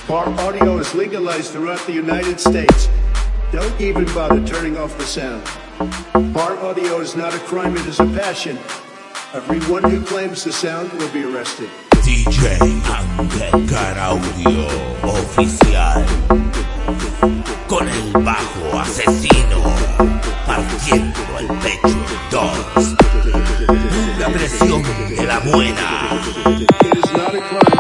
Bar audio is legalized throughout the United States. Don't even bother turning off the sound. Bar audio is not a crime, it is a passion. Everyone who claims the sound will be arrested. DJ Ángel Caraudio oficial, con el bajo asesino, partiendo el pecho en dos. La presión de la buena. It is not a crime.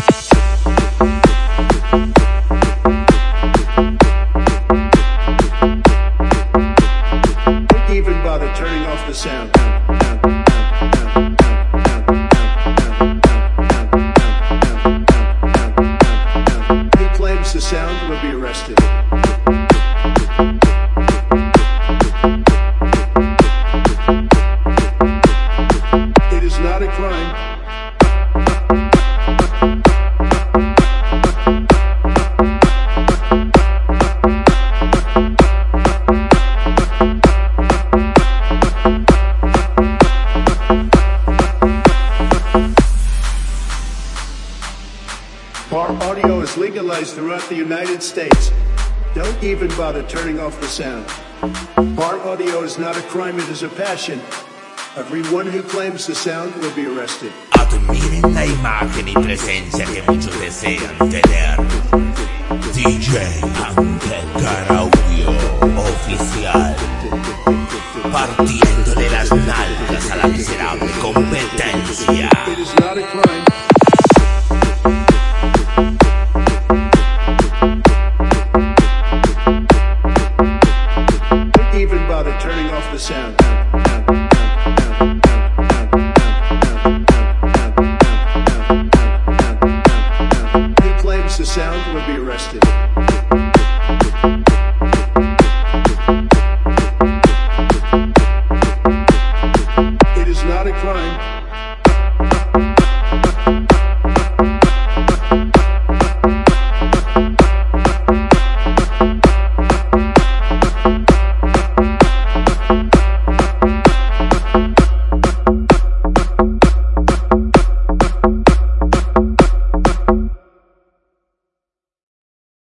Don't even bother turning off the sound. Who claims the sound will be arrested. It is not a crime. Bar audio is legalized throughout the United States. Don't even bother turning off the sound. Bar audio is not a crime, it is a passion. Everyone who claims the sound will be arrested. Admiren la imagen y presencia que muchos desean tener. DJ Ángel Caraudio oficial, partiendo de las nalgas a la miserable competencia. It is not a crime. Don't even bother turning off the sound. Who claims the sound will be arrested.